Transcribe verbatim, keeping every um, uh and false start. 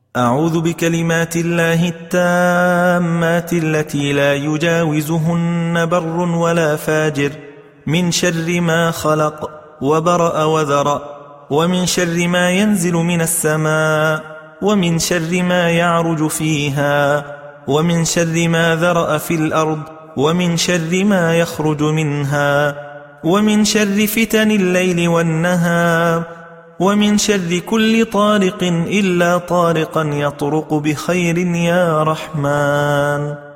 أعوذ بكلمات الله التامات التي لا يجاوزهن بر ولا فاجر من شر ما خلق وبرأ وذرأ، ومن شر ما ينزل من السماء، ومن شر ما يعرج فيها، ومن شر ما ذرأ في الأرض، ومن شر ما يخرج منها، ومن شر فتن الليل والنهار، ومن شر كل طارق إلا طارقا يطرق بخير يا رحمن.